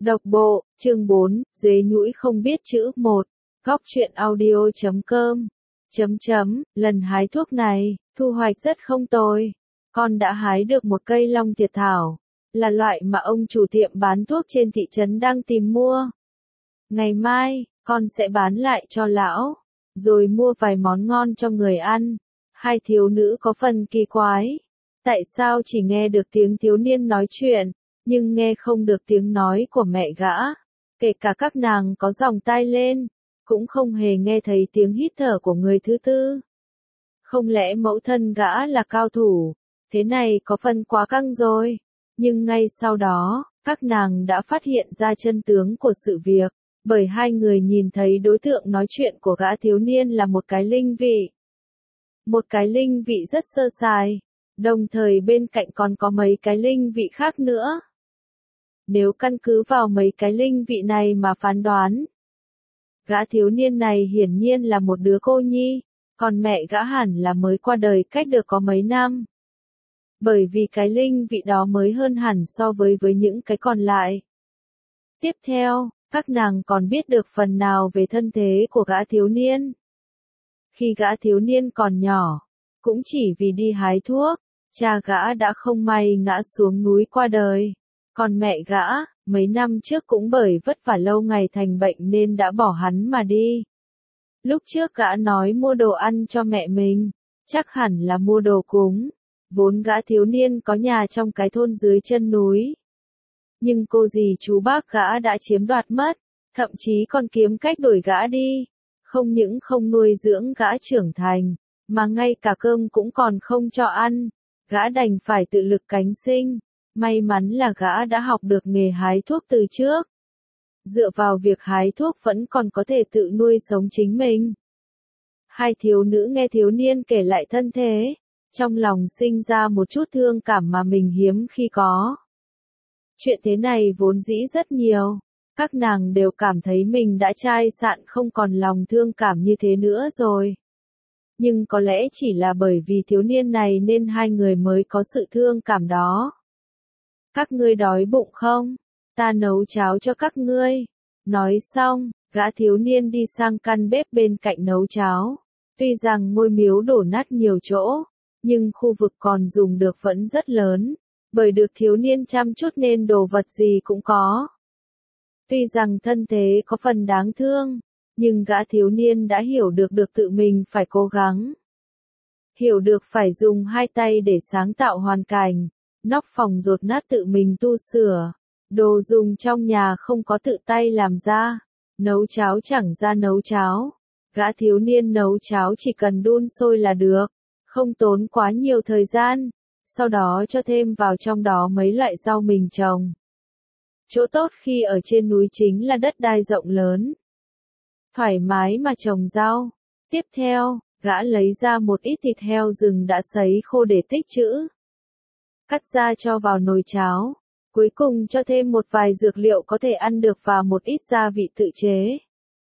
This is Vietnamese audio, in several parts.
Độc bộ, chương 4, dế nhũi không biết chữ 1. Góc truyện audio.com. Lần hái thuốc này, thu hoạch rất không tồi. Con đã hái được một cây long tiệt thảo, là loại mà ông chủ tiệm bán thuốc trên thị trấn đang tìm mua. Ngày mai, con sẽ bán lại cho lão, rồi mua vài món ngon cho người ăn. Hai thiếu nữ có phần kỳ quái. Tại sao chỉ nghe được tiếng thiếu niên nói chuyện, nhưng nghe không được tiếng nói của mẹ gã? Kể cả các nàng có dòng tai lên, cũng không hề nghe thấy tiếng hít thở của người thứ tư. Không lẽ mẫu thân gã là cao thủ? Thế này có phần quá căng rồi. Nhưng ngay sau đó, các nàng đã phát hiện ra chân tướng của sự việc, bởi hai người nhìn thấy đối tượng nói chuyện của gã thiếu niên là một cái linh vị. Một cái linh vị rất sơ sài, đồng thời bên cạnh còn có mấy cái linh vị khác nữa. Nếu căn cứ vào mấy cái linh vị này mà phán đoán, gã thiếu niên này hiển nhiên là một đứa cô nhi, còn mẹ gã hẳn là mới qua đời cách được có mấy năm. Bởi vì cái linh vị đó mới hơn hẳn so với những cái còn lại. Tiếp theo, các nàng còn biết được phần nào về thân thế của gã thiếu niên. Khi gã thiếu niên còn nhỏ, cũng chỉ vì đi hái thuốc, cha gã đã không may ngã xuống núi qua đời. Còn mẹ gã, mấy năm trước cũng bởi vất vả lâu ngày thành bệnh nên đã bỏ hắn mà đi. Lúc trước gã nói mua đồ ăn cho mẹ mình, chắc hẳn là mua đồ cúng. Vốn gã thiếu niên có nhà trong cái thôn dưới chân núi. Nhưng cô dì chú bác gã đã chiếm đoạt mất, thậm chí còn kiếm cách đuổi gã đi. Không những không nuôi dưỡng gã trưởng thành, mà ngay cả cơm cũng còn không cho ăn. Gã đành phải tự lực cánh sinh. May mắn là gã đã học được nghề hái thuốc từ trước. Dựa vào việc hái thuốc vẫn còn có thể tự nuôi sống chính mình. Hai thiếu nữ nghe thiếu niên kể lại thân thế, trong lòng sinh ra một chút thương cảm mà mình hiếm khi có. Chuyện thế này vốn dĩ rất nhiều. Các nàng đều cảm thấy mình đã chai sạn không còn lòng thương cảm như thế nữa rồi. Nhưng có lẽ chỉ là bởi vì thiếu niên này nên hai người mới có sự thương cảm đó. Các ngươi đói bụng không? Ta nấu cháo cho các ngươi. Nói xong, gã thiếu niên đi sang căn bếp bên cạnh nấu cháo. Tuy rằng ngôi miếu đổ nát nhiều chỗ, nhưng khu vực còn dùng được vẫn rất lớn, bởi được thiếu niên chăm chút nên đồ vật gì cũng có. Tuy rằng thân thế có phần đáng thương, nhưng gã thiếu niên đã hiểu được tự mình phải cố gắng. Hiểu được phải dùng hai tay để sáng tạo hoàn cảnh, nóc phòng dột nát tự mình tu sửa, đồ dùng trong nhà không có tự tay làm ra, nấu cháo chẳng ra nấu cháo. Gã thiếu niên nấu cháo chỉ cần đun sôi là được, không tốn quá nhiều thời gian, sau đó cho thêm vào trong đó mấy loại rau mình trồng. Chỗ tốt khi ở trên núi chính là đất đai rộng lớn, thoải mái mà trồng rau. Tiếp theo, gã lấy ra một ít thịt heo rừng đã sấy khô để tích trữ. Cắt ra cho vào nồi cháo, cuối cùng cho thêm một vài dược liệu có thể ăn được và một ít gia vị tự chế.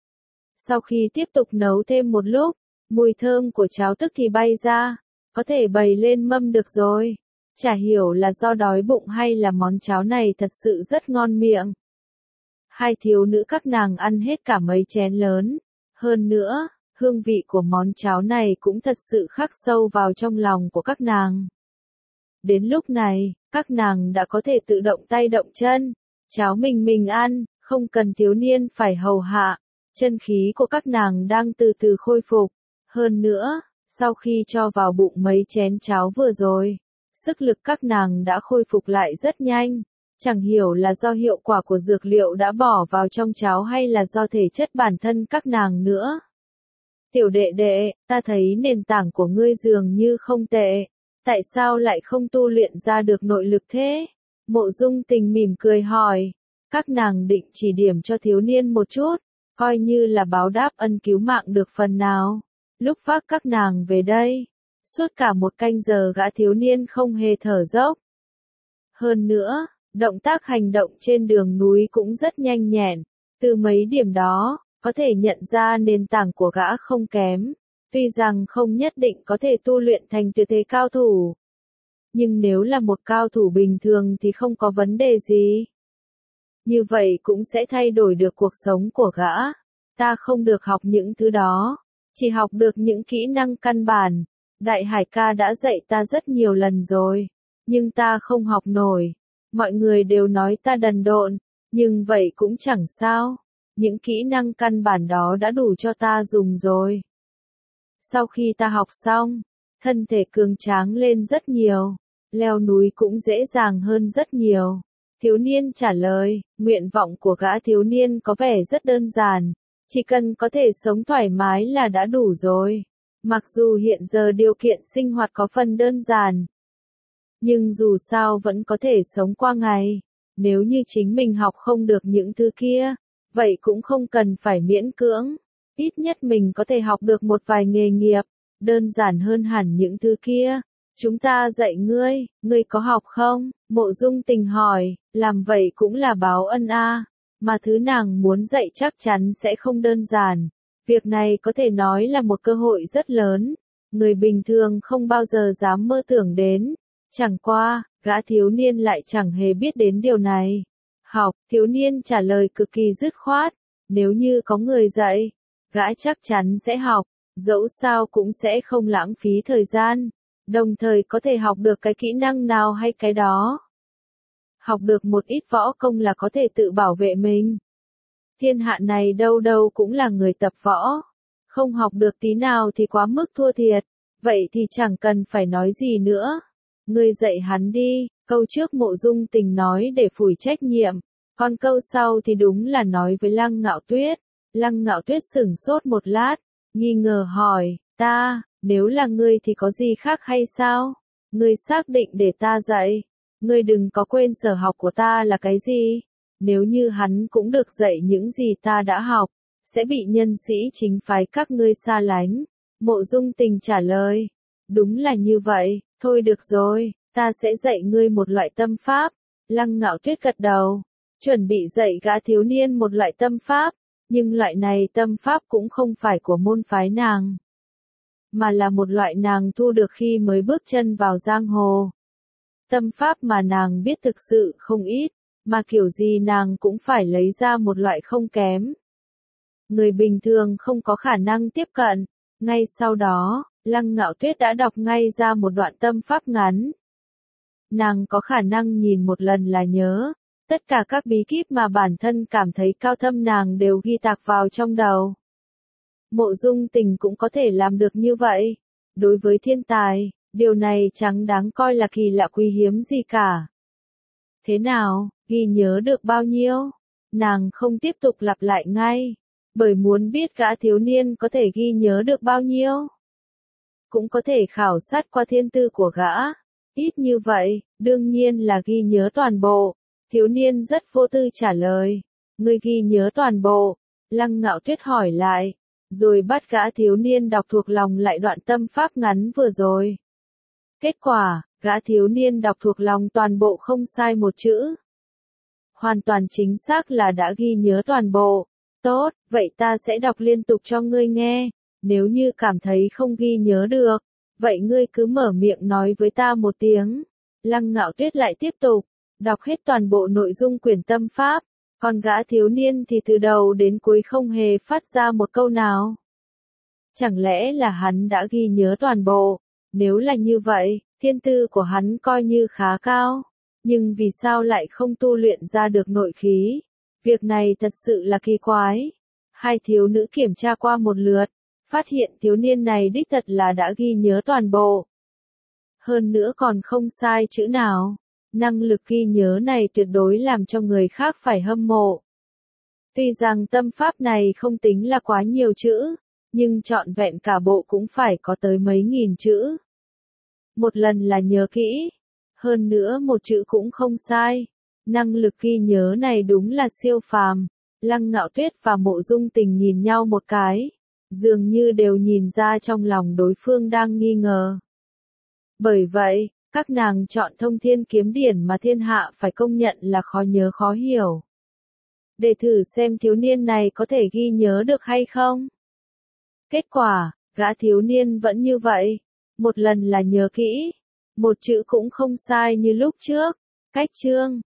Sau khi tiếp tục nấu thêm một lúc, mùi thơm của cháo tức thì bay ra, có thể bày lên mâm được rồi. Chả hiểu là do đói bụng hay là món cháo này thật sự rất ngon miệng. Hai thiếu nữ các nàng ăn hết cả mấy chén lớn. Hơn nữa, hương vị của món cháo này cũng thật sự khắc sâu vào trong lòng của các nàng. Đến lúc này, các nàng đã có thể tự động tay động chân, cháo mình ăn, không cần thiếu niên phải hầu hạ. Chân khí của các nàng đang từ từ khôi phục. Hơn nữa, sau khi cho vào bụng mấy chén cháo vừa rồi, sức lực các nàng đã khôi phục lại rất nhanh. Chẳng hiểu là do hiệu quả của dược liệu đã bỏ vào trong cháo hay là do thể chất bản thân các nàng nữa. Tiểu đệ đệ, ta thấy nền tảng của ngươi dường như không tệ. Tại sao lại không tu luyện ra được nội lực thế? Mộ Dung Tình mỉm cười hỏi. Các nàng định chỉ điểm cho thiếu niên một chút, coi như là báo đáp ân cứu mạng được phần nào. Lúc vác các nàng về đây, suốt cả một canh giờ gã thiếu niên không hề thở dốc. Hơn nữa, động tác hành động trên đường núi cũng rất nhanh nhẹn. Từ mấy điểm đó, có thể nhận ra nền tảng của gã không kém. Tuy rằng không nhất định có thể tu luyện thành tuyệt thế cao thủ. Nhưng nếu là một cao thủ bình thường thì không có vấn đề gì. như vậy cũng sẽ thay đổi được cuộc sống của gã. Ta không được học những thứ đó, chỉ học được những kỹ năng căn bản. Đại Hải ca đã dạy ta rất nhiều lần rồi, nhưng ta không học nổi. Mọi người đều nói ta đần độn, nhưng vậy cũng chẳng sao. Những kỹ năng căn bản đó đã đủ cho ta dùng rồi. Sau khi ta học xong, thân thể cường tráng lên rất nhiều, leo núi cũng dễ dàng hơn rất nhiều. Thiếu niên trả lời, nguyện vọng của gã thiếu niên có vẻ rất đơn giản, chỉ cần có thể sống thoải mái là đã đủ rồi. Mặc dù hiện giờ điều kiện sinh hoạt có phần đơn giản, nhưng dù sao vẫn có thể sống qua ngày. Nếu như chính mình học không được những thứ kia, vậy cũng không cần phải miễn cưỡng. Ít nhất mình có thể học được một vài nghề nghiệp, đơn giản hơn hẳn những thứ kia. Chúng ta dạy ngươi có học không? Mộ Dung Tình hỏi, làm vậy cũng là báo ân a, mà thứ nàng muốn dạy chắc chắn sẽ không đơn giản. Việc này có thể nói là một cơ hội rất lớn, người bình thường không bao giờ dám mơ tưởng đến. Chẳng qua, gã thiếu niên lại chẳng hề biết đến điều này. Học, thiếu niên trả lời cực kỳ dứt khoát, nếu như có người dạy, gã chắc chắn sẽ học, dẫu sao cũng sẽ không lãng phí thời gian, đồng thời có thể học được cái kỹ năng nào hay cái đó. Học được một ít võ công là có thể tự bảo vệ mình. Thiên hạ này đâu đâu cũng là người tập võ, không học được tí nào thì quá mức thua thiệt, vậy thì chẳng cần phải nói gì nữa. Ngươi dạy hắn đi, câu trước Mộ Dung Tình nói để phủi trách nhiệm, còn câu sau thì đúng là nói với Lăng Ngạo Tuyết. Lăng Ngạo Tuyết sửng sốt một lát, nghi ngờ hỏi, nếu là ngươi thì có gì khác hay sao? Ngươi xác định để ta dạy, ngươi đừng có quên sở học của ta là cái gì? Nếu như hắn cũng được dạy những gì ta đã học, sẽ bị nhân sĩ chính phái các ngươi xa lánh. Mộ Dung Tình trả lời, đúng là như vậy, thôi được rồi, ta sẽ dạy ngươi một loại tâm pháp. Lăng Ngạo Tuyết gật đầu, chuẩn bị dạy gã thiếu niên một loại tâm pháp, nhưng loại này tâm pháp cũng không phải của môn phái nàng, mà là một loại nàng thu được khi mới bước chân vào giang hồ. Tâm pháp mà nàng biết thực sự không ít, mà kiểu gì nàng cũng phải lấy ra một loại không kém. Người bình thường không có khả năng tiếp cận. Ngay sau đó, Lăng Ngạo Tuyết đã đọc ngay ra một đoạn tâm pháp ngắn. Nàng có khả năng nhìn một lần là nhớ, tất cả các bí kíp mà bản thân cảm thấy cao thâm nàng đều ghi tạc vào trong đầu. Mộ Dung Tình cũng có thể làm được như vậy. Đối với thiên tài, điều này chẳng đáng coi là kỳ lạ quý hiếm gì cả. Thế nào, ghi nhớ được bao nhiêu? Nàng không tiếp tục lặp lại ngay, bởi muốn biết gã thiếu niên có thể ghi nhớ được bao nhiêu. Cũng có thể khảo sát qua thiên tư của gã. Ít như vậy, đương nhiên là ghi nhớ toàn bộ. Thiếu niên rất vô tư trả lời. Ngươi ghi nhớ toàn bộ. Lăng Ngạo Tuyết hỏi lại, rồi bắt gã thiếu niên đọc thuộc lòng lại đoạn tâm pháp ngắn vừa rồi. Kết quả, gã thiếu niên đọc thuộc lòng toàn bộ không sai một chữ. Hoàn toàn chính xác là đã ghi nhớ toàn bộ. Tốt, vậy ta sẽ đọc liên tục cho ngươi nghe. Nếu như cảm thấy không ghi nhớ được, vậy ngươi cứ mở miệng nói với ta một tiếng. Lăng Ngạo Tuyết lại tiếp tục, đọc hết toàn bộ nội dung quyển tâm pháp, còn gã thiếu niên thì từ đầu đến cuối không hề phát ra một câu nào. Chẳng lẽ là hắn đã ghi nhớ toàn bộ? Nếu là như vậy, thiên tư của hắn coi như khá cao, nhưng vì sao lại không tu luyện ra được nội khí? Việc này thật sự là kỳ quái. Hai thiếu nữ kiểm tra qua một lượt, phát hiện thiếu niên này đích thật là đã ghi nhớ toàn bộ. Hơn nữa còn không sai chữ nào. Năng lực ghi nhớ này tuyệt đối làm cho người khác phải hâm mộ. Tuy rằng tâm pháp này không tính là quá nhiều chữ, nhưng trọn vẹn cả bộ cũng phải có tới mấy nghìn chữ. Một lần là nhớ kỹ, hơn nữa một chữ cũng không sai. Năng lực ghi nhớ này đúng là siêu phàm. Lăng Ngạo Tuyết và Mộ Dung Tình nhìn nhau một cái, dường như đều nhìn ra trong lòng đối phương đang nghi ngờ. Bởi vậy, các nàng chọn Thông Thiên Kiếm Điển mà thiên hạ phải công nhận là khó nhớ khó hiểu. Để thử xem thiếu niên này có thể ghi nhớ được hay không. Kết quả, gã thiếu niên vẫn như vậy. Một lần là nhớ kỹ, một chữ cũng không sai như lúc trước. Cách chương